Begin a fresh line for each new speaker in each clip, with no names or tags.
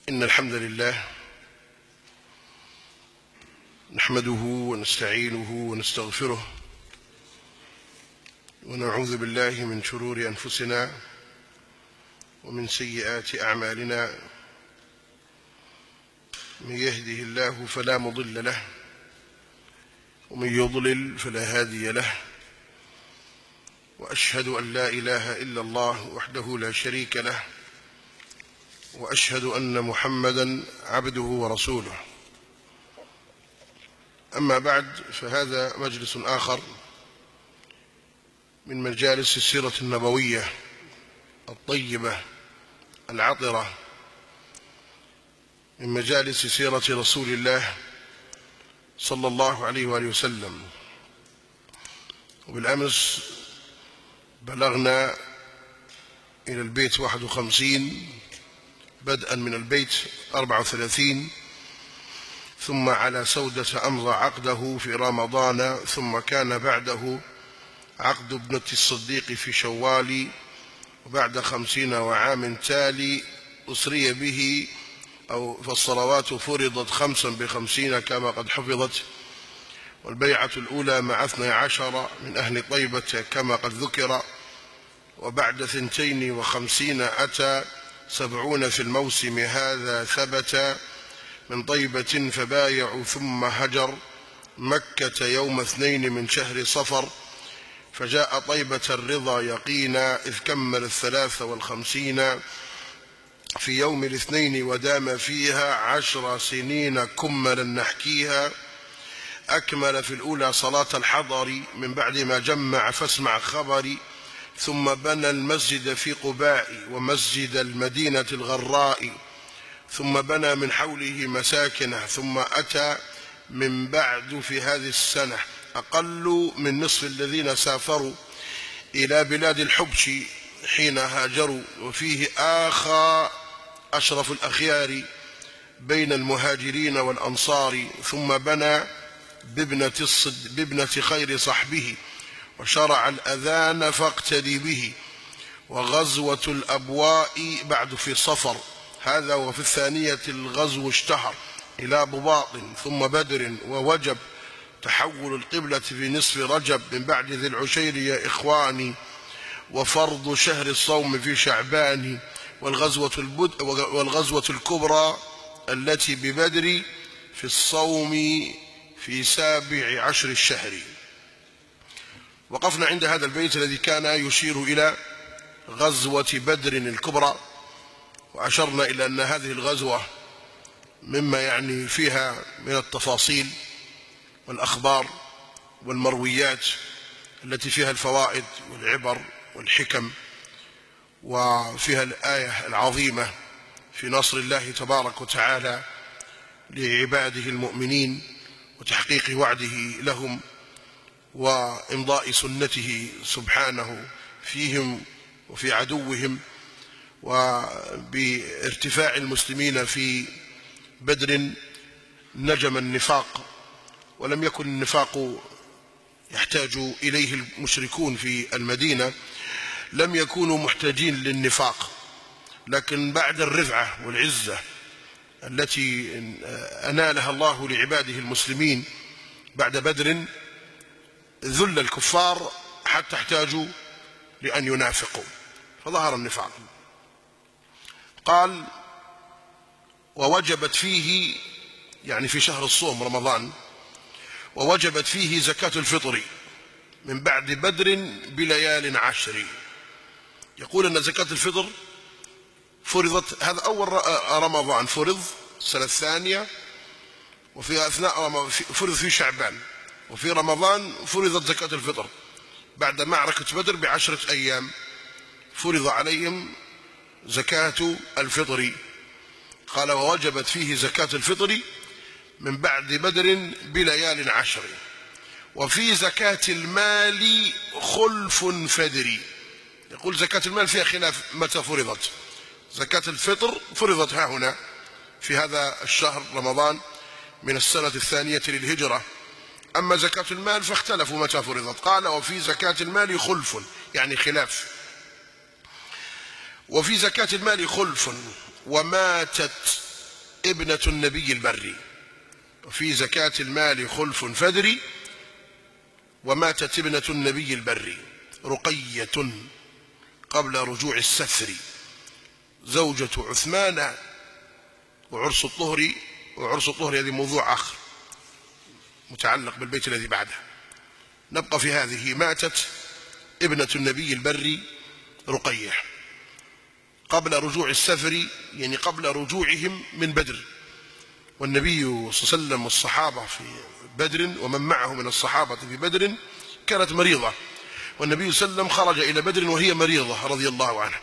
إن الحمد لله نحمده ونستعينه ونستغفره ونعوذ بالله من شرور أنفسنا ومن سيئات أعمالنا. من يهده الله فلا مضل له ومن يضلل فلا هادي له، وأشهد أن لا إله إلا الله وحده لا شريك له، وأشهد أن محمدًا عبده ورسوله. أما بعد، فهذا مجلس آخر من مجالس السيرة النبوية الطيبة العطرة، من مجالس سيرة رسول الله صلى الله عليه وآله وسلم. وبالأمس بلغنا إلى البيت 51، بدءا من البيت 34، ثم على سودة أمضى عقده في رمضان، ثم كان بعده عقد ابنة الصديق في شوال، وبعد 50 وعام تالي أسري به، فالصلوات فرضت 5 ب50 كما قد حفظت، والبيعة الأولى مع 12 من أهل طيبة كما قد ذكر، وبعد 52 أتى 70 في الموسم هذا ثبت من طيبة، فبايعوا ثم هجر مكة يوم 2 من شهر صفر، فجاء طيبة الرضا يقينا إذ كمل 53 في يوم الاثنين، ودام فيها 10 سنين كملا نحكيها. أكمل في الأولى صلاة الحضر من بعد ما جمع فاسمع خبري، ثم بنى المسجد في قباء ومسجد المدينة الغراء، ثم بنى من حوله مساكنه، ثم أتى من بعد في هذه السنة أقل من نصف الذين سافروا إلى بلاد الحبش حين هاجروا، وفيه آخى أشرف الأخيار بين المهاجرين والأنصار، ثم بنى بابنة خير صحبه، وشرع الأذان فاقتدي به، وغزوة الأبواء بعد في صفر هذا، وفي الثانية الغزو اشتهر إلى بباط، ثم بدر ووجب تحول القبلة في نصف رجب من بعد ذي العشير يا إخواني، وفرض شهر الصوم في شعبان، والغزوة الكبرى التي ببدر في الصوم في 17 الشهر. وقفنا عند هذا البيت الذي كان يشير إلى غزوة بدر الكبرى، وأشرنا إلى أن هذه الغزوة مما يعني فيها من التفاصيل والأخبار والمرويات التي فيها الفوائد والعبر والحكم، وفيها الآية العظيمة في نصر الله تبارك وتعالى لعباده المؤمنين، وتحقيق وعده لهم، وإمضاء سنته سبحانه فيهم وفي عدوهم، وبارتفاع المسلمين في بدر نجم النفاق، ولم يكن النفاق يحتاج إليه المشركون في المدينة، لم يكونوا محتاجين للنفاق، لكن بعد الرفعة والعزة التي أنالها الله لعباده المسلمين بعد بدر، ذل الكفار حتى احتاجوا لأن ينافقوا، فظهر النفاق. قال: ووجبت فيه، يعني في شهر الصوم رمضان، ووجبت فيه زكاة الفطر من بعد بدر بليال 10. يقول أن زكاة الفطر فرضت، هذا أول رمضان فرض السنة الثانية، وفي أثناء فرض في شعبان، وفي رمضان فرضت زكاة الفطر بعد معركة بدر ب10 أيام، فرض عليهم زكاة الفطر. قال: ووجبت فيه زكاة الفطر من بعد بدر بليال 10. وفي زكاة المال خلف فدري. يقول زكاة المال فيها خلاف متى فرضت. زكاة الفطر فرضت ها هنا في هذا الشهر رمضان من السنة الثانية للهجرة، أما زكاة المال فاختلفوا متى فرضت. قال: وفي زكاة المال خلف، يعني خلاف. وفي زكاة المال خلف، وماتت ابنة النبي البري، وفي زكاة المال خلف فدري، وماتت ابنة النبي البري رقية قبل رجوع السفر زوجة عثمان وعرس الطهر. وعرس الطهر هذه موضوع آخر متعلق بالبيت الذي بعده، نبقى في هذه. ماتت ابنة النبي البري رقية قبل رجوع السفر، يعني قبل رجوعهم من بدر، والنبي صلى الله عليه وسلم والصحابة في بدر ومن معه من الصحابة في بدر كانت مريضة، والنبي صلى الله عليه وسلم خرج إلى بدر وهي مريضة رضي الله عنها،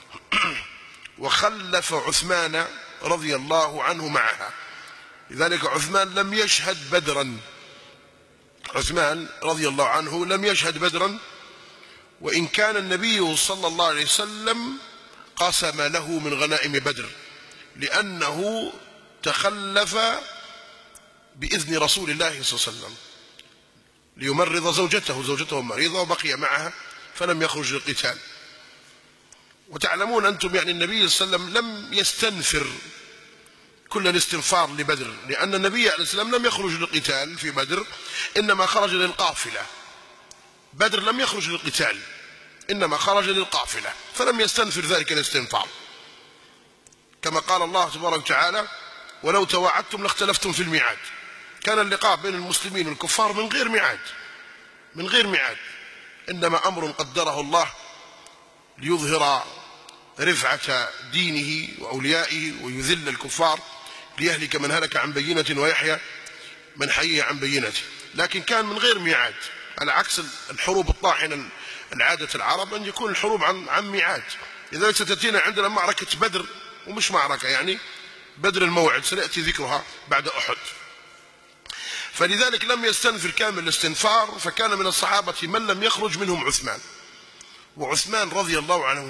وخلف عثمان رضي الله عنه معها، لذلك عثمان لم يشهد بدرا. عثمان رضي الله عنه لم يشهد بدرا، وإن كان النبي صلى الله عليه وسلم قسم له من غنائم بدر، لأنه تخلف بإذن رسول الله صلى الله عليه وسلم ليمرض زوجته مريضة وبقي معها فلم يخرج للقتال. وتعلمون أنتم يعني النبي صلى الله عليه وسلم لم يستنفر كل الاستنفار لبدر، لأن النبي عليه السلام لم يخرج للقتال في بدر، إنما خرج للقافلة. بدر لم يخرج للقتال إنما خرج للقافلة، فلم يستنفر ذلك الاستنفار، كما قال الله تبارك وتعالى: ولو تواعدتم لاختلفتم في الميعاد. كان اللقاء بين المسلمين والكفار من غير ميعاد، إنما أمر قدره الله ليظهر رفعة دينه وأوليائه ويذل الكفار، ليهلك من هلك عن بينة ويحيى من حي عن بينته، لكن كان من غير ميعاد، على عكس الحروب الطاحنة العادة العرب أن يكون الحروب عن ميعاد. لذلك ستأتينا عندنا معركة بدر، ومش معركة يعني بدر الموعد، سنأتي ذكرها بعد أحد. فلذلك لم يستنفر كامل الاستنفار، فكان من الصحابة من لم يخرج منهم عثمان. وعثمان رضي الله عنه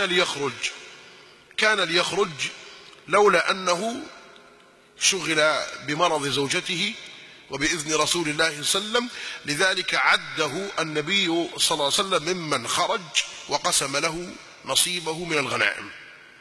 كان ليخرج لولا أنه شغل بمرض زوجته وبإذن رسول الله صلى الله عليه وسلم، لذلك عده النبي صلى الله عليه وسلم ممن خرج وقسم له نصيبه من الغنائم.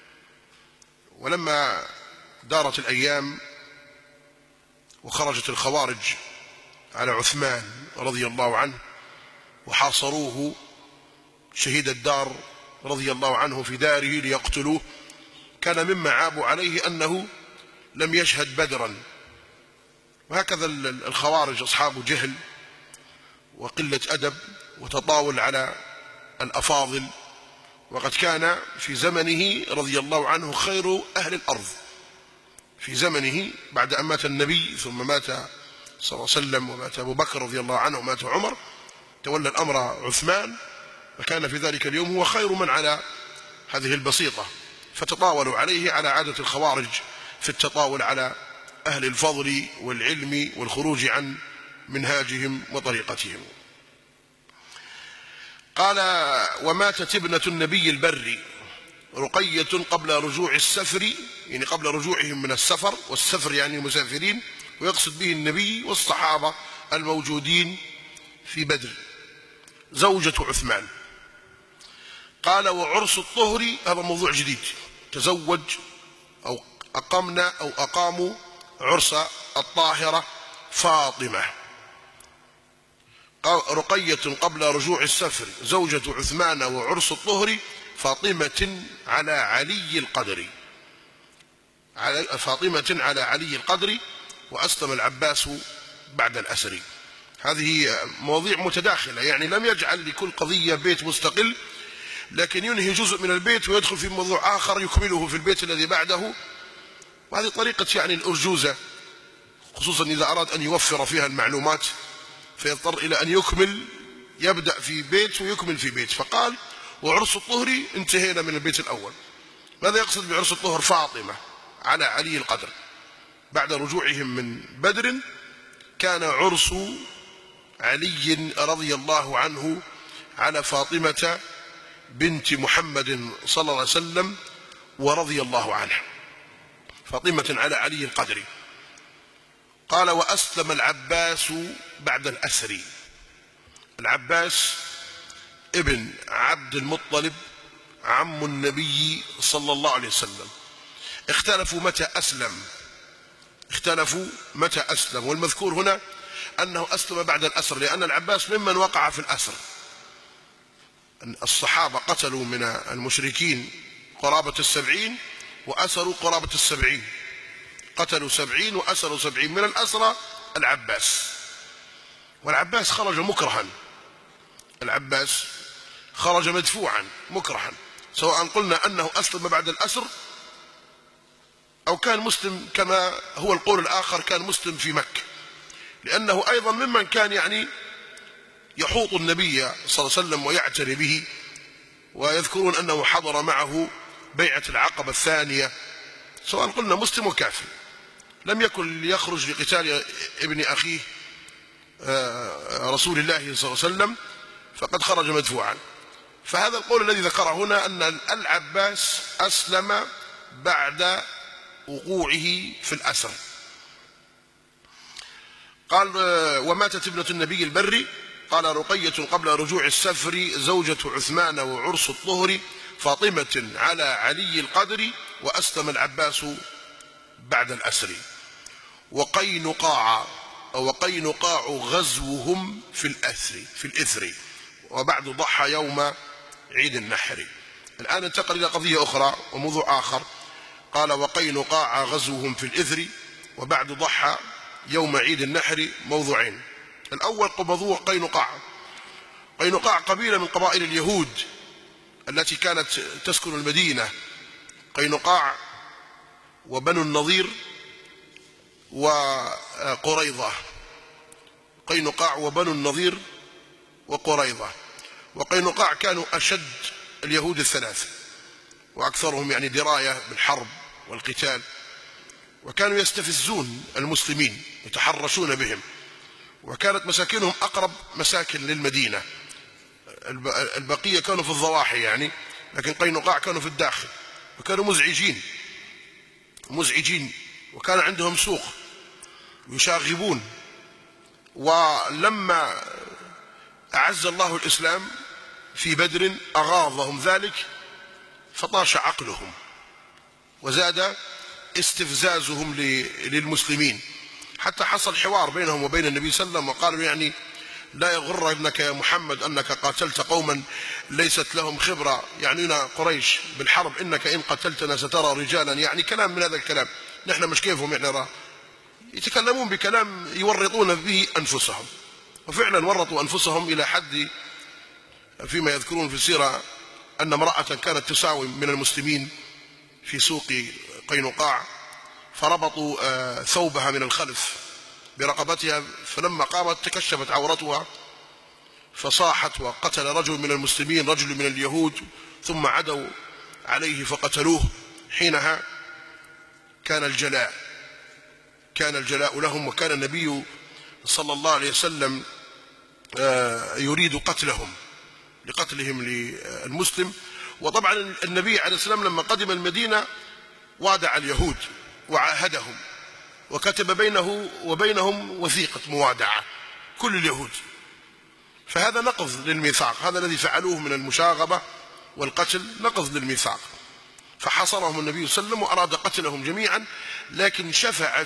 ولما دارت الأيام وخرجت الخوارج على عثمان رضي الله عنه وحاصروه شهيد الدار رضي الله عنه في داره ليقتلوه، كان مما عابوا عليه أنه لم يشهد بدرا. وهكذا الخوارج أصحاب جهل وقلة أدب وتطاول على الأفاضل، وقد كان في زمنه رضي الله عنه خير أهل الأرض، في زمنه بعد أن مات النبي ثم مات صلى الله عليه وسلم ومات أبو بكر رضي الله عنه ومات عمر، تولى الأمر عثمان، وكان في ذلك اليوم هو خير من على هذه البسيطة، فتطاولوا عليه على عادة الخوارج في التطاول على أهل الفضل والعلم والخروج عن منهاجهم وطريقتهم. قال: وماتت ابنة النبي البري رقية قبل رجوع السفر، يعني قبل رجوعهم من السفر، والسفر يعني مسافرين، ويقصد به النبي والصحابة الموجودين في بدر، زوجة عثمان. قال: وعرس الطهر، هذا موضوع جديد، تزوج أو أقاموا عرس الطاهرة فاطمة. رقية قبل رجوع السفر زوجة عثمان وعرس الطهر فاطمة على علي القدر، وأسلم العباس بعد الأسر. هذه مواضيع متداخلة، يعني لم يجعل لكل قضية بيت مستقل، لكن ينهي جزء من البيت ويدخل في موضوع آخر يكمله في البيت الذي بعده. وهذه طريقة يعني الأرجوزة، خصوصا إذا أراد أن يوفر فيها المعلومات فيضطر إلى أن يبدأ في بيت ويكمل في بيت. فقال: وعرس الطهر، انتهينا من البيت الأول. ماذا يقصد بعرس الطهر؟ فاطمة على علي القدر. بعد رجوعهم من بدر كان عرس علي رضي الله عنه على فاطمة بنت محمد صلى الله عليه وسلم ورضي الله عنها، فاطمة على علي القدر. قال: وأسلم العباس بعد الأسر. العباس ابن عبد المطلب عم النبي صلى الله عليه وسلم، اختلفوا متى أسلم، اختلفوا متى أسلم، والمذكور هنا أنه أسلم بعد الأسر، لأن العباس ممن وقع في الأسر. الصحابة قتلوا من المشركين قرابة 70 وأسروا قرابة 70، قتلوا 70 وأسروا 70 من الأسرى العباس. والعباس خرج مكرها، العباس خرج مدفوعا مكرها، سواء قلنا أنه أسلم بعد الأسر أو كان مسلم كما هو القول الآخر، كان مسلم في مكة، لأنه أيضا ممن كان يعني يحوط النبي صلى الله عليه وسلم ويعتني به، ويذكرون أنه حضر معه بيعة العقبة الثانية، سواء قلنا مسلم وكافر، لم يكن ليخرج لقتال ابن أخيه رسول الله صلى الله عليه وسلم، فقد خرج مدفوعا. فهذا القول الذي ذكره هنا أن العباس أسلم بعد وقوعه في الأسر. قال: وماتت ابنة النبي البري، قال: رقية قبل رجوع السفر، زوجة عثمان وعرس الطهر، فاطمة على علي القدر، وأسلم العباس بعد الأسر. وقينقاع غزوهم في الإثر، وبعد ضحى يوم عيد النحر. الآن انتقل إلى قضية أخرى وموضوع آخر. قال: وقينقاع غزوهم في الإثر، وبعد ضحى يوم عيد النحر. موضوعين. الأول موضوع قينقاع. قينقاع قبيلة من قبائل اليهود التي كانت تسكن المدينة، قينقاع وبنو النضير وقريظة. قينقاع وبنو النضير وقريظة. وقينقاع كانوا أشد اليهود الثلاثة، وأكثرهم يعني دراية بالحرب والقتال، وكانوا يستفزون المسلمين يتحرشون بهم، وكانت مساكنهم أقرب مساكن للمدينة. البقية كانوا في الضواحي يعني، لكن قينقاع كانوا في الداخل، وكانوا مزعجين، وكان عندهم سوق يشاغبون. ولما أعز الله الإسلام في بدر أغاظهم ذلك، فطاش عقلهم وزاد استفزازهم للمسلمين، حتى حصل حوار بينهم وبين النبي صلى الله عليه وسلم، وقالوا يعني: لا يغرنك يا محمد أنك قاتلت قوما ليست لهم خبرة، يعنينا قريش بالحرب، إنك إن قتلتنا سترى رجالا، يعني كلام من هذا الكلام. نحن مش كيفهم يعني، يتكلمون بكلام يورطون به أنفسهم، وفعلا ورطوا أنفسهم إلى حد فيما يذكرون في السيرة أن امرأة كانت تساوم من المسلمين في سوق قينقاع، فربطوا ثوبها من الخلف برقبتها، فلما قامت تكشفت عورتها، فصاحت وقتل رجل من المسلمين رجل من اليهود، ثم عدوا عليه فقتلوه. حينها كان الجلاء لهم، وكان النبي صلى الله عليه وسلم يريد لقتلهم للمسلم. وطبعا النبي عليه السلام لما قدم المدينة وادع اليهود وعاهدهم، وكتب بينه وبينهم وثيقة موادعة كل اليهود، فهذا نقض للميثاق. هذا الذي فعلوه من المشاغبة والقتل نقض للميثاق، فحصرهم النبي صلى الله عليه وسلم وأراد قتلهم جميعا، لكن شفع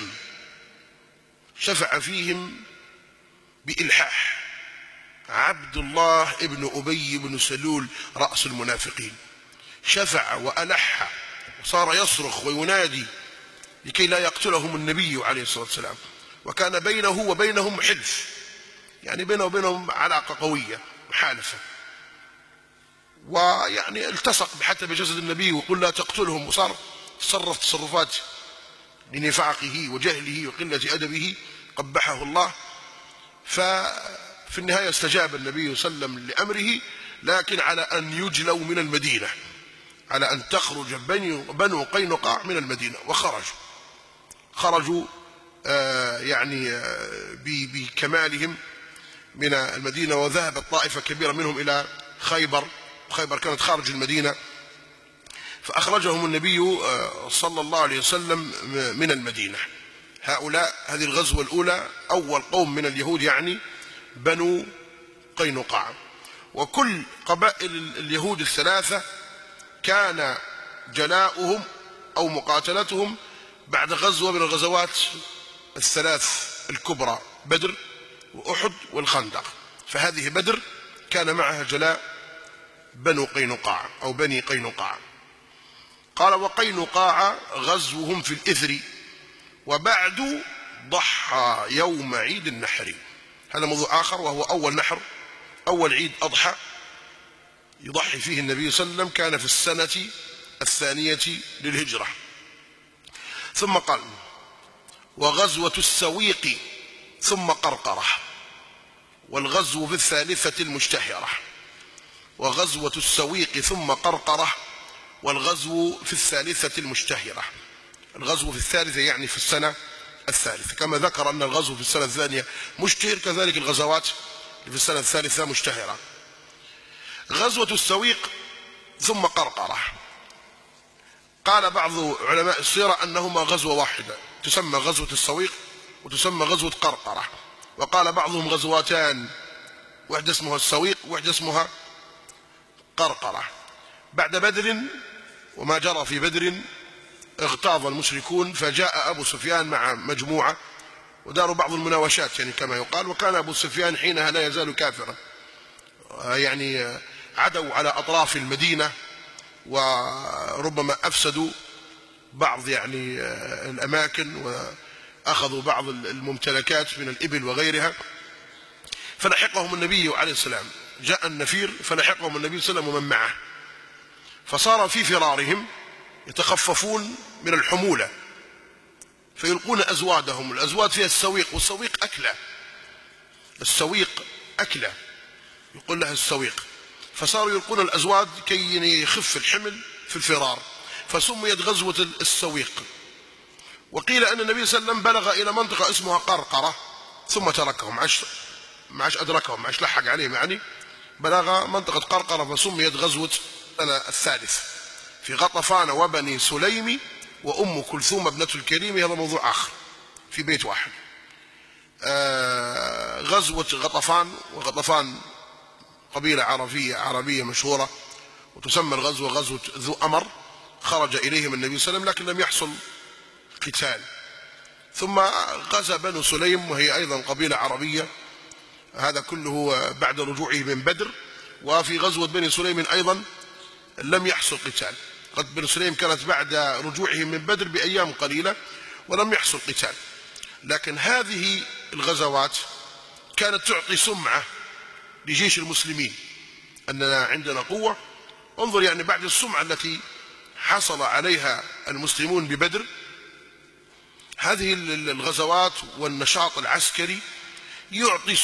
فيهم بإلحاح عبد الله ابن أبي بن سلول رأس المنافقين، شفع وألح وصار يصرخ وينادي لكي لا يقتلهم النبي عليه الصلاة والسلام. وكان بينه وبينهم حلف، يعني بينه وبينهم علاقة قوية محالفة، ويعني التصق حتى بجسد النبي وقل لا تقتلهم، وصار تصرف تصرفات لنفاقه وجهله وقلة أدبه قبحه الله. ففي النهاية استجاب النبي صلى الله عليه وسلم لأمره، لكن على أن يجلوا من المدينة، على أن تخرج بنو قينقاع من المدينة. خرجوا يعني بكمالهم من المدينة، وذهبت طائفة كبيرة منهم إلى خيبر كانت خارج المدينة، فأخرجهم النبي صلى الله عليه وسلم من المدينة. هذه الغزوة الأولى أول قوم من اليهود يعني بنو قينقاع. وكل قبائل اليهود الثلاثة كان جلاؤهم أو مقاتلتهم بعد غزوة من الغزوات الثلاث الكبرى، بدر وأحد والخندق. فهذه بدر كان معها جلاء بنو قينقاع أو بني قينقاع. قال وقينقاع غزوهم في الإثر وبعد ضحى يوم عيد النحر. هذا موضوع آخر، وهو أول نحر، أول عيد أضحى يضحي فيه النبي صلى الله عليه وسلم، كان في السنة الثانية للهجرة. ثم قال وغزوة السويق ثم قرقرة، والغزو في الثالثة المشتهرة. وغزوة السويق ثم قرقرة، والغزو في الثالثة المشتهرة. الغزو في الثالثة يعني في السنة الثالثة، كما ذكر أن الغزو في السنة الثانية مشتهر، كذلك الغزوات في السنة الثالثة مشتهرة. غزوة السويق ثم قرقرة، قال بعض علماء السيرة أنهما غزوة واحدة، تسمى غزوة السويق وتسمى غزوة قرقرة. وقال بعضهم غزواتان، واحدة اسمها السويق واحدة اسمها قرقرة. بعد بدر وما جرى في بدر اغتاظ المشركون، فجاء أبو سفيان مع مجموعة وداروا بعض المناوشات يعني كما يقال. وكان أبو سفيان حينها لا يزال كافرا، يعني عدوا على أطراف المدينة وربما أفسدوا بعض يعني الأماكن وأخذوا بعض الممتلكات من الإبل وغيرها. فلحقهم النبي عليه السلام، جاء النفير فلحقهم النبي صلى الله عليه وسلم ومن معه، فصار في فرارهم يتخففون من الحمولة فيلقون أزوادهم. الأزواد فيها السويق، والسويق أكلة، السويق أكلة يقول لها السويق، فصاروا يلقون الأزواد كي يخف الحمل في الفرار، فسميت غزوة السويق. وقيل أن النبي صلى الله عليه وسلم بلغ إلى منطقة اسمها قرقرة ثم تركهم، معش أدركهم، معش لحق عليهم، يعني بلغ منطقة قرقرة فسميت غزوة الثالث في غطفان وبني سليم وأم كلثوم ابنة الكريم. هذا موضوع آخر في بيت واحد. غزوة غطفان، وغطفان قبيلة عربية مشهورة، وتسمى الغزوة غزوة ذو أمر. خرج إليهم النبي صلى الله عليه وسلم لكن لم يحصل قتال. ثم غزا بنو سليم وهي أيضا قبيلة عربية، هذا كله بعد رجوعه من بدر. وفي غزوة بني سليم أيضا لم يحصل قتال، قد بني سليم كانت بعد رجوعه من بدر بأيام قليلة ولم يحصل قتال. لكن هذه الغزوات كانت تعطي سمعة لجيش المسلمين أننا عندنا قوة. انظر يعني بعد السمعة التي حصل عليها المسلمون ببدر، هذه الغزوات والنشاط العسكري يعطي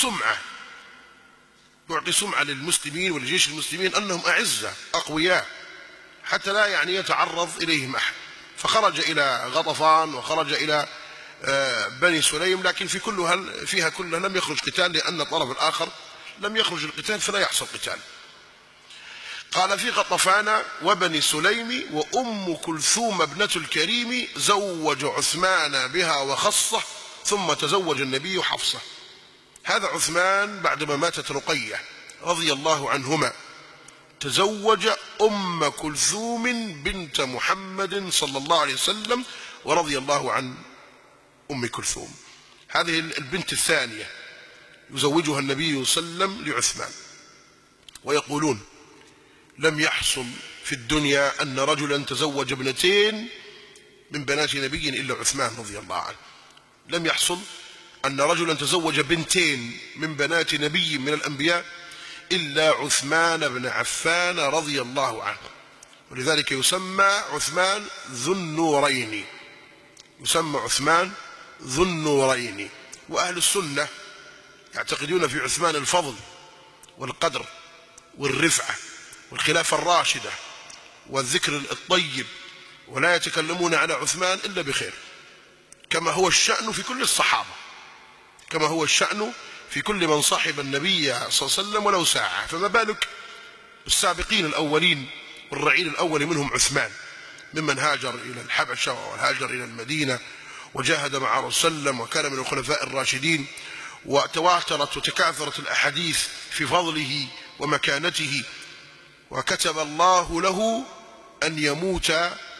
سمعة للمسلمين ولجيش المسلمين أنهم أعزة أقوياء، حتى لا يعني يتعرض إليهم أحد. فخرج إلى غطفان وخرج إلى بني سليم، لكن فيها كلها لم يخرج قتال، لأن الطرف الآخر لم يخرج القتال فلا يحصل قتال. قال في غطفان وبني سليم وأم كلثوم ابنة الكريم زوج عثمان بها وخصه، ثم تزوج النبي حفصة. هذا عثمان بعدما ماتت رقية رضي الله عنهما تزوج أم كلثوم بنت محمد صلى الله عليه وسلم، ورضي الله عن أم كلثوم. هذه البنت الثانية يزوجها النبي صلى الله عليه وسلم لعثمان. ويقولون لم يحصل في الدنيا أن رجلا تزوج ابنتين من بنات نبي إلا عثمان رضي الله عنه. لم يحصل أن رجلا تزوج بنتين من بنات نبي من الأنبياء إلا عثمان بن عفان رضي الله عنه. ولذلك يسمى عثمان ذو النورين، يسمى عثمان ذو النورين. وأهل السنة يعتقدون في عثمان الفضل والقدر والرفعة والخلافة الراشدة والذكر الطيب، ولا يتكلمون على عثمان إلا بخير، كما هو الشأن في كل الصحابة، كما هو الشأن في كل من صاحب النبي صلى الله عليه وسلم ولو ساعة. فما بالك بالسابقين الأولين والرعيل الأول منهم عثمان، ممن هاجر إلى الحبشة وهاجر إلى المدينة وجاهد مع رسول الله وسلم، وكان من الخلفاء الراشدين، وتواترت وتكاثرت الأحاديث في فضله ومكانته. وكتب الله له أن يموت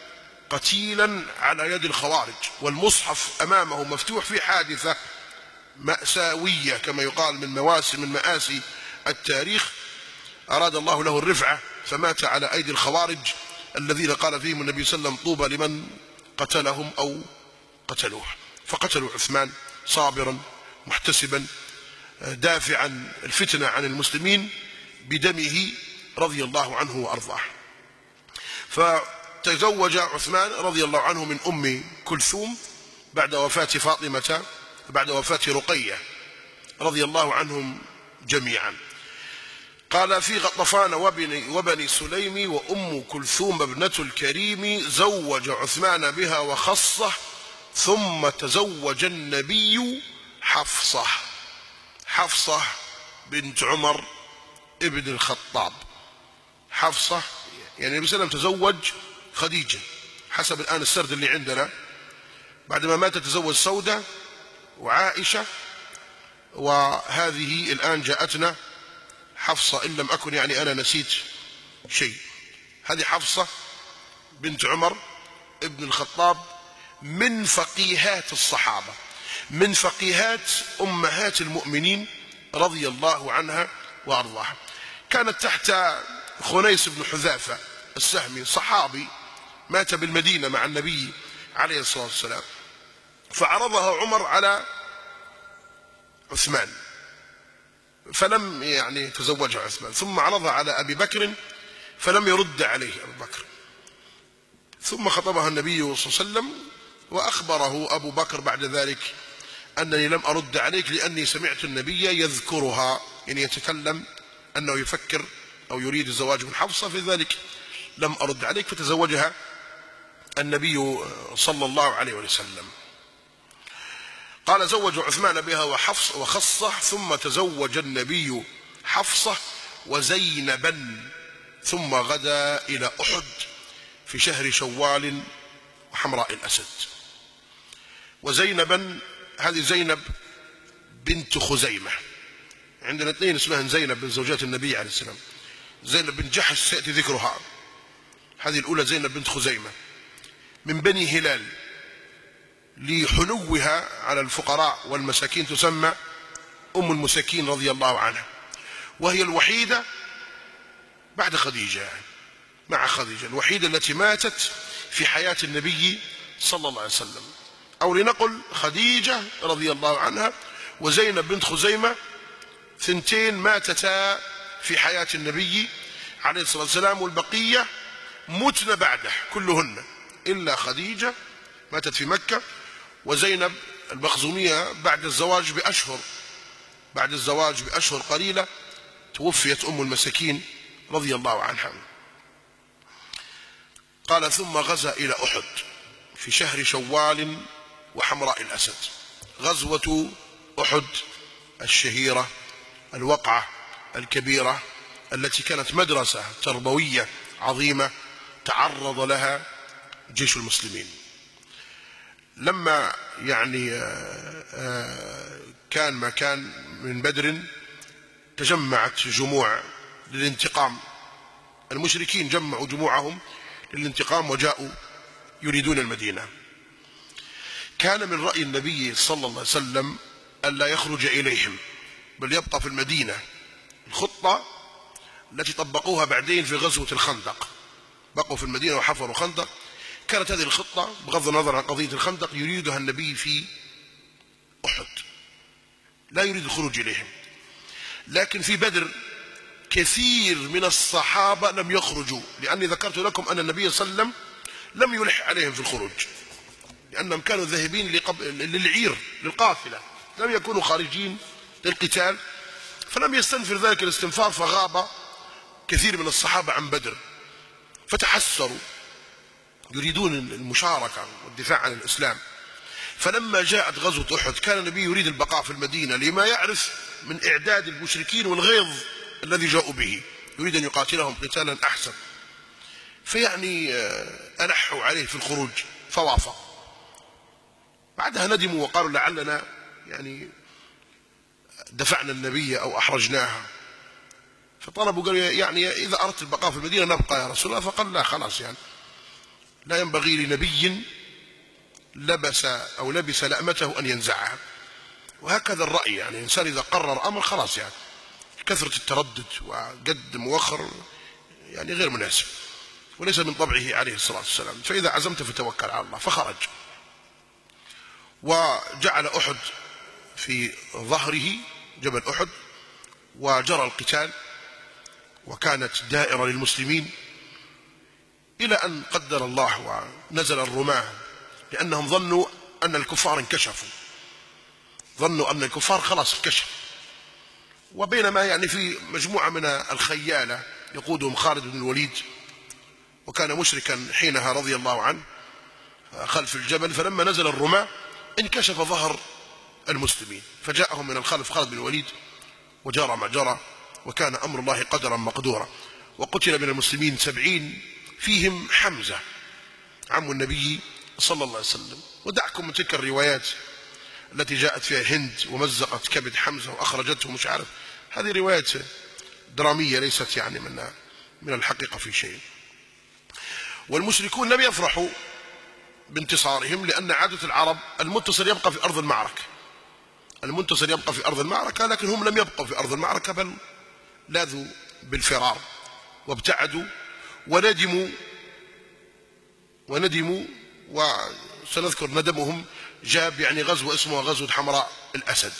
قتيلا على يد الخوارج، والمصحف أمامه مفتوح في حادثة مأساوية كما يقال من مآسي التاريخ. أراد الله له الرفعة فمات على أيدي الخوارج الذين قال فيهم النبي صلى الله عليه وسلم: طوبى لمن قتلهم أو قتلوه. فقتلوا عثمان صابرا محتسبا دافعا الفتنة عن المسلمين بدمه رضي الله عنه وأرضاه. فتزوج عثمان رضي الله عنه من أم كلثوم بعد وفاة فاطمة، بعد وفاة رقية رضي الله عنهم جميعا. قال: في غطفان وبني سليم وأم كلثوم ابنة الكريم زوج عثمان بها وخصه، ثم تزوج النبي حفصة. حفصة بنت عمر ابن الخطاب. حفصة يعني النبي صلى الله عليه وسلم تزوج خديجة حسب الآن السرد اللي عندنا، بعدما مات تزوج سودة وعائشة، وهذه الآن جاءتنا حفصة إن لم أكن يعني أنا نسيت شيء. هذه حفصة بنت عمر ابن الخطاب من فقيهات الصحابة، من فقيهات أمهات المؤمنين رضي الله عنها وأرضاها. كانت تحت خنيس بن حذافة السهمي، صحابي مات بالمدينة مع النبي عليه الصلاة والسلام، فعرضها عمر على عثمان فلم يعني تزوجها عثمان، ثم عرضها على أبي بكر فلم يرد عليه أبو بكر، ثم خطبها النبي صلى الله عليه وسلم وأخبره أبو بكر بعد ذلك: أنني لم أرد عليك لأني سمعت النبي يذكرها، يعني يتكلم أنه يفكر أو يريد الزواج من حفصة، في ذلك لم أرد عليك. فتزوجها النبي صلى الله عليه وسلم. قال: زوج عثمان بها وخصه، ثم تزوج النبي حفصة وزينبا، ثم غدا إلى أحد في شهر شوال وحمراء الأسد. وزينبا هذه زينب بنت خزيمة، عندنا اثنين اسمها زينب من زوجات النبي عليه السلام. زينب بنت جحش سيأتي ذكرها، هذه الأولى زينب بنت خزيمة من بني هلال، لحنوها على الفقراء والمساكين تسمى أم المساكين رضي الله عنها، وهي الوحيدة بعد خديجة، مع خديجة الوحيدة التي ماتت في حياة النبي صلى الله عليه وسلم، أو لنقل خديجة رضي الله عنها وزينب بنت خزيمة، ثنتين ماتتا في حياة النبي عليه الصلاة والسلام، والبقية متن بعده كلهن إلا خديجة ماتت في مكة، وزينب المخزومية بعد الزواج بأشهر قليلة توفيت أم المساكين رضي الله عنها. قال: ثم غزا إلى أحد في شهر شوال وحمراء الأسد. غزوة أحد الشهيرة، الوقعة الكبيرة التي كانت مدرسة تربوية عظيمة تعرض لها جيش المسلمين. لما يعني كان ما كان من بدر تجمعت جموع للانتقام، المشركين جمعوا جموعهم للانتقام وجاءوا يريدون المدينة. كان من رأي النبي صلى الله عليه وسلم ألا يخرج إليهم بل يبقى في المدينة. الخطة التي طبقوها بعدين في غزوة الخندق، بقوا في المدينة وحفروا خندق. كانت هذه الخطة بغض النظر عن قضية الخندق يريدها النبي في أحد، لا يريد الخروج إليهم. لكن في بدر كثير من الصحابة لم يخرجوا، لأني ذكرت لكم أن النبي صلى الله عليه وسلم لم يلح عليهم في الخروج، لأنهم كانوا ذاهبين للعير للقافلة، لم يكونوا خارجين للقتال، فلم يستنفر ذلك الاستنفار، فغاب كثير من الصحابة عن بدر فتحسروا يريدون المشاركة والدفاع عن الإسلام. فلما جاءت غزوة أحد كان النبي يريد البقاء في المدينة لما يعرف من إعداد المشركين والغيظ الذي جاءوا به، يريد أن يقاتلهم قتالا أحسن، فيعني ألحوا عليه في الخروج فوافق. بعدها ندموا وقالوا لعلنا يعني دفعنا النبي أو أحرجناها، فطلبوا قالوا يعني إذا أردت البقاء في المدينة نبقى يا رسول الله، فقال لا خلاص يعني لا ينبغي لنبي لبس أو لبس لأمته أن ينزعها. وهكذا الرأي، يعني الإنسان إذا قرر أمر خلاص، يعني كثرة التردد وقدم وأخر يعني غير مناسب، وليس من طبعه عليه الصلاة والسلام. فإذا عزمت فتوكل على الله. فخرج وجعل أحد في ظهره، جبل أحد، وجرى القتال، وكانت دائرة للمسلمين إلى أن قدر الله ونزل الرماة، لأنهم ظنوا أن الكفار انكشفوا، ظنوا أن الكفار خلاص انكشف. وبينما يعني في مجموعة من الخيالة يقودهم خالد بن الوليد، وكان مشركا حينها رضي الله عنه خلف الجبل، فلما نزل الرماة انكشف ظهر المسلمين، فجاءهم من الخلف خالد بن الوليد وجرى ما جرى، وكان أمر الله قدرا مقدورا. وقتل من المسلمين 70 فيهم حمزة عم النبي صلى الله عليه وسلم. ودعكم من تلك الروايات التي جاءت فيها هند ومزقت كبد حمزة وأخرجته مش عارف، هذه روايات درامية ليست يعني من الحقيقة في شيء. والمشركون لم يفرحوا بانتصارهم، لأن عادة العرب المنتصر يبقى في أرض المعركة، المنتصر يبقى في أرض المعركة، لكن هم لم يبقوا في أرض المعركة، بل لاذوا بالفرار وابتعدوا وندموا وسنذكر ندمهم جاب يعني غزوة اسمها غزوة حمراء الأسد.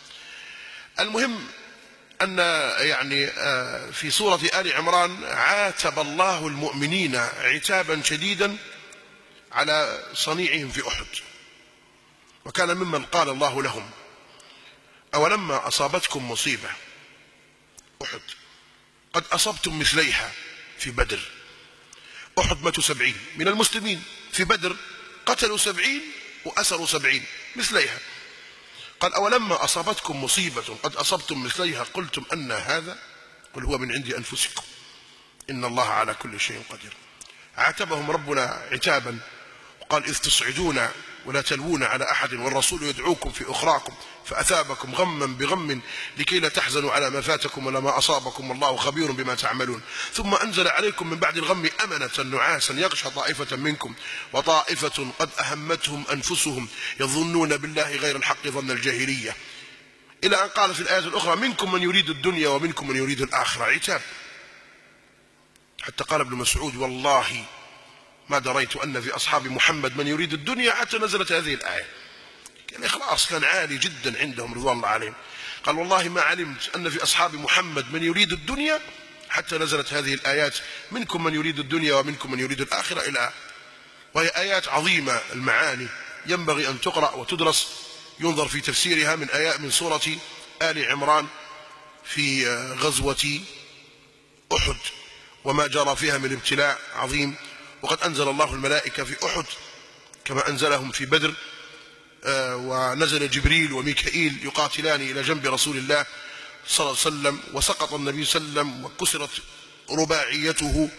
المهم أن يعني في سورة آل عمران عاتب الله المؤمنين عتابا شديدا على صنيعهم في أحد، وكان ممن قال الله لهم: أولما أصابتكم مصيبة أحد قد أصبتم مثليها في بدر. أحد ماتوا 70 من المسلمين، في بدر قتلوا 70 وأسروا 70 مثليها. قال: أولما أصابتكم مصيبة قد أصبتم مثليها قلتم أن هذا، قل هو من عند أنفسكم إن الله على كل شيء قدير. عاتبهم ربنا عتابا وقال: إذ تصعدون ولا تلوون على أحد والرسول يدعوكم في أخراكم فأثابكم غما بغم لكي لا تحزنوا على ما فاتكم ولا ما أصابكم والله خبير بما تعملون. ثم أنزل عليكم من بعد الغم أمنة نعاسا يغشى طائفة منكم وطائفة قد أهمتهم أنفسهم يظنون بالله غير الحق ظن الجاهلية، إلى أن قال في الآية الأخرى: منكم من يريد الدنيا ومنكم من يريد الآخرة. عتاب، حتى قال ابن مسعود: والله ما دريت أن في أصحاب محمد من يريد الدنيا حتى نزلت هذه الآية. الإخلاص كان عالي جدا عندهم رضوان الله عليهم. قال: والله ما علمت أن في أصحاب محمد من يريد الدنيا حتى نزلت هذه الآيات: منكم من يريد الدنيا ومنكم من يريد الآخرة، إلى. وهي آيات عظيمة المعاني ينبغي أن تقرأ وتدرس، ينظر في تفسيرها من سورة آل عمران في غزوة أحد وما جرى فيها من ابتلاء عظيم. وقد أنزل الله الملائكة في أحد كما أنزلهم في بدر، ونزل جبريل وميكائيل يقاتلان إلى جنب رسول الله صلى الله عليه وسلم، وسقط النبي صلى الله عليه وسلم وكسرت رباعيته،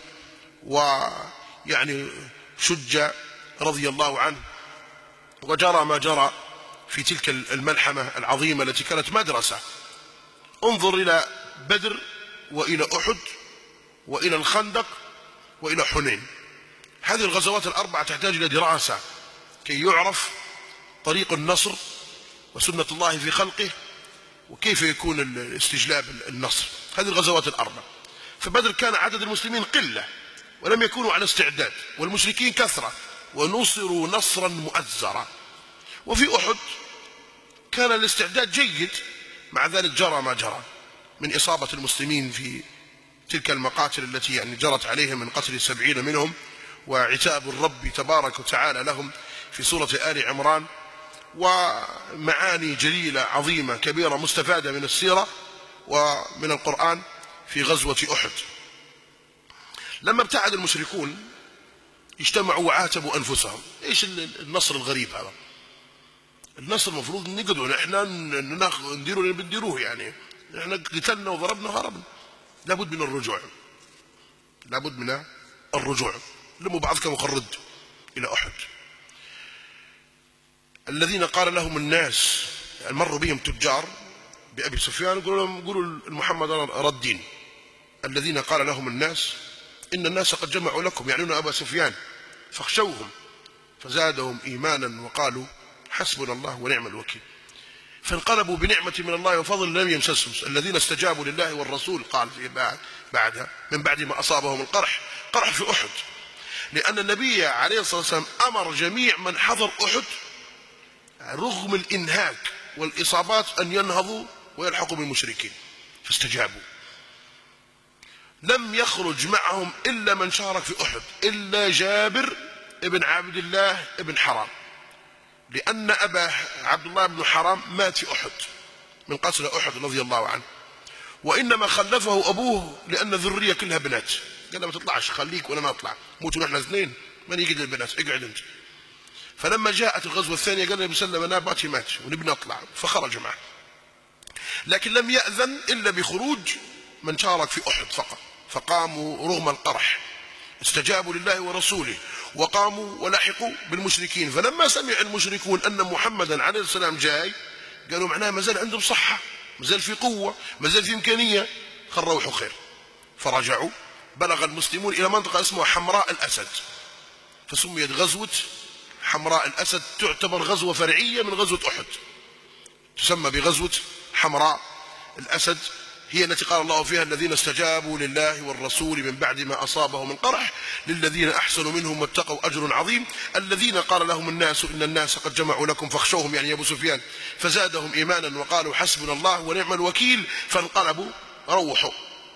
ويعني شج رضي الله عنه. وجرى ما جرى في تلك الملحمة العظيمة التي كانت مدرسة. انظر إلى بدر وإلى أحد وإلى الخندق وإلى حنين. هذه الغزوات الأربعة تحتاج إلى دراسة كي يعرف طريق النصر وسنة الله في خلقه، وكيف يكون الاستجلاب النصر. هذه الغزوات الأربعة. فبدر كان عدد المسلمين قلة ولم يكونوا على استعداد، والمشركين كثرة ونصروا نصرا مؤزرا. وفي أحد كان الاستعداد جيد، مع ذلك جرى ما جرى من إصابة المسلمين في تلك المقاتل التي يعني جرت عليهم من قتل 70 منهم، وعتاب الرب تبارك وتعالى لهم في سورة آل عمران، ومعاني جليلة عظيمة كبيرة مستفادة من السيرة ومن القرآن في غزوة أحد. لما ابتعد المشركون اجتمعوا وعاتبوا أنفسهم. إيش النصر الغريب هذا؟ النصر المفروض نقدر احنا نديره اللي بنديروه، يعني احنا قتلنا وضربنا وهربنا. لابد من الرجوع، لابد من الرجوع. لموا بعضكم وخرد إلى أحد. الذين قال لهم الناس، يعني مروا بهم تجار بأبي سفيان يقولوا لهم: قولوا محمد ردين. الذين قال لهم الناس إن الناس قد جمعوا لكم، يعنون أبا سفيان، فاخشوهم فزادهم إيمانا وقالوا حسبنا الله ونعم الوكيل. فانقلبوا بنعمة من الله وفضل لم يمسسهم. الذين استجابوا لله والرسول قال من بعد ما أصابهم القرح في أحد، لأن النبي عليه الصلاة والسلام أمر جميع من حضر أحد رغم الإنهاك والإصابات أن ينهضوا ويلحقوا بالمشركين، فاستجابوا. لم يخرج معهم إلا من شارك في أحد إلا جابر ابن عبد الله ابن حرام، لأن أباه عبد الله بن حرام مات في أحد من قتل أحد رضي الله عنه، وإنما خلفه أبوه لأن الذرية كلها بنات، قال له ما تطلعش، خليك وأنا ما أطلع، موتوا نحن اثنين، من يجي للبنات، اقعد أنت. فلما جاءت الغزوة الثانية قال النبي صلى الله عليه وسلم أنا باتي مات ونبني أطلع، فخرج معه، لكن لم يأذن إلا بخروج من شارك في أحد فقط. فقاموا رغم القرح، استجابوا لله ورسوله وقاموا ولحقوا بالمشركين. فلما سمع المشركون أن محمدا عليه السلام جاي قالوا معناه ما زال عندهم صحة، ما زال في قوة، ما زال في إمكانية، روحوا خير. فرجعوا. بلغ المسلمون إلى منطقة اسمها حمراء الأسد، فسميت غزوة حمراء الأسد، تعتبر غزوة فرعية من غزوة أحد، تسمى بغزوة حمراء الأسد، هي التي قال الله فيها الذين استجابوا لله والرسول من بعد ما أصابهم القرح للذين أحسنوا منهم واتقوا أجر عظيم. الذين قال لهم الناس إن الناس قد جمعوا لكم فاخشوهم، يعني أبو سفيان، فزادهم إيمانا وقالوا حسبنا الله ونعم الوكيل. فانقلبوا، روحوا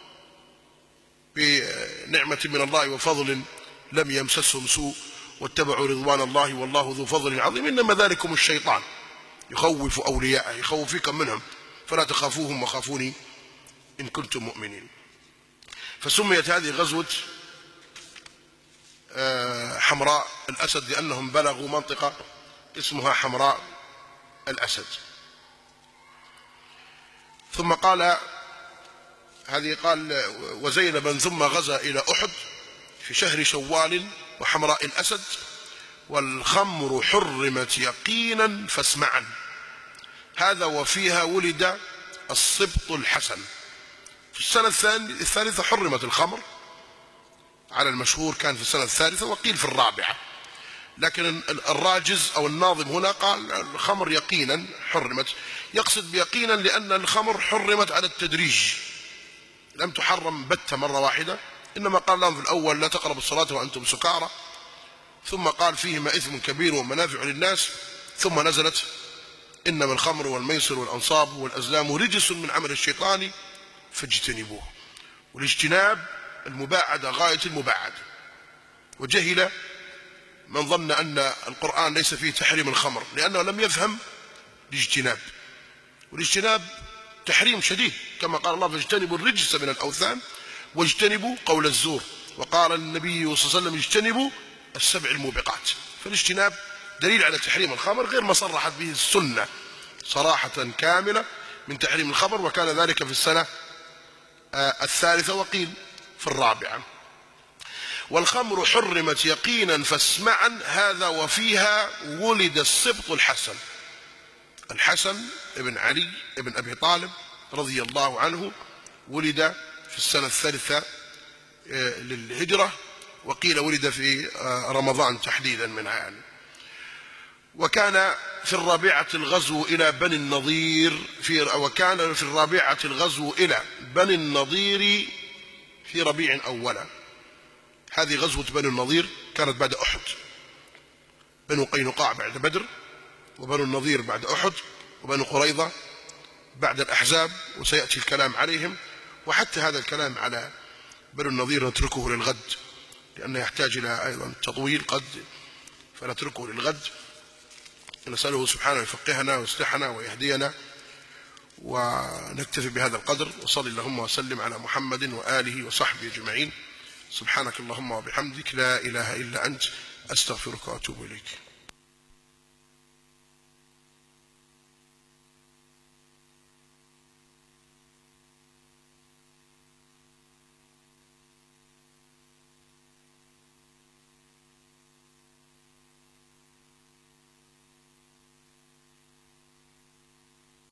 بنعمة من الله وفضل لم يمسسهم سوء واتبعوا رضوان الله والله ذو فضل عظيم. إنما ذلكم الشيطان يخوف أولياءه، يخوفكم منهم، فلا تخافوهم وخافوني إن كنتم مؤمنين. فسميت هذه غزوة حمراء الأسد لأنهم بلغوا منطقة اسمها حمراء الأسد. ثم قال هذه قال وزينبا ثم غزا إلى أحد في شهر شوال وحمراء الأسد والخمر حرمت يقينا فاسمعا. هذا وفيها ولد السبط الحسن. في السنة الثالثة حرمت الخمر على المشهور، كان في السنة الثالثة وقيل في الرابعة، لكن الراجز أو الناظم هنا قال الخمر يقينا حرمت، يقصد بيقينا لأن الخمر حرمت على التدريج، لم تحرم بتة مرة واحدة، إنما قال لهم في الأول لا تقربوا الصلاة وأنتم سكارى، ثم قال فيهما إثم كبير ومنافع للناس، ثم نزلت إنما الخمر والميسر والأنصاب والأزلام رجس من عمل الشيطان فاجتنبوه. والاجتناب المباعدة غاية المباعدة. وجهل من ظن أن القرآن ليس فيه تحريم الخمر لأنه لم يفهم الاجتناب، والاجتناب تحريم شديد كما قال الله فاجتنبوا الرجس من الأوثان واجتنبوا قول الزور، وقال النبي صلى الله عليه وسلم اجتنبوا السبع الموبقات. فالاجتناب دليل على تحريم الخمر غير ما صرحت به السنة صراحة كاملة من تحريم الخمر، وكان ذلك في السنة الثالثة وقيل في الرابعة. والخمر حرمت يقينا فاسمعا، هذا وفيها ولد السبط الحسن. الحسن ابن علي ابن أبي طالب رضي الله عنه ولد في السنة الثالثة للهجرة، وقيل ولد في رمضان تحديدا منها يعني. وكان في الرابعة الغزو إلى بني النضير وكان في الرابعة الغزو إلى بني النضير في ربيع أولا. هذه غزوة بني النضير كانت بعد أحد، بنو قينقاع بعد بدر، وبنو النضير بعد أحد، وبنو قريظة بعد الأحزاب، وسيأتي الكلام عليهم. وحتى هذا الكلام على بنو النضير نتركه للغد لأنه يحتاج إلى أيضا تطويل قد، فنتركه للغد. نسأله سبحانه يفقهنا ويصلحنا ويهدينا، ونكتفي بهذا القدر. وصلي اللهم وسلم على محمد وآله وصحبه أجمعين. سبحانك اللهم وبحمدك لا إله إلا أنت أستغفرك وأتوب إليك.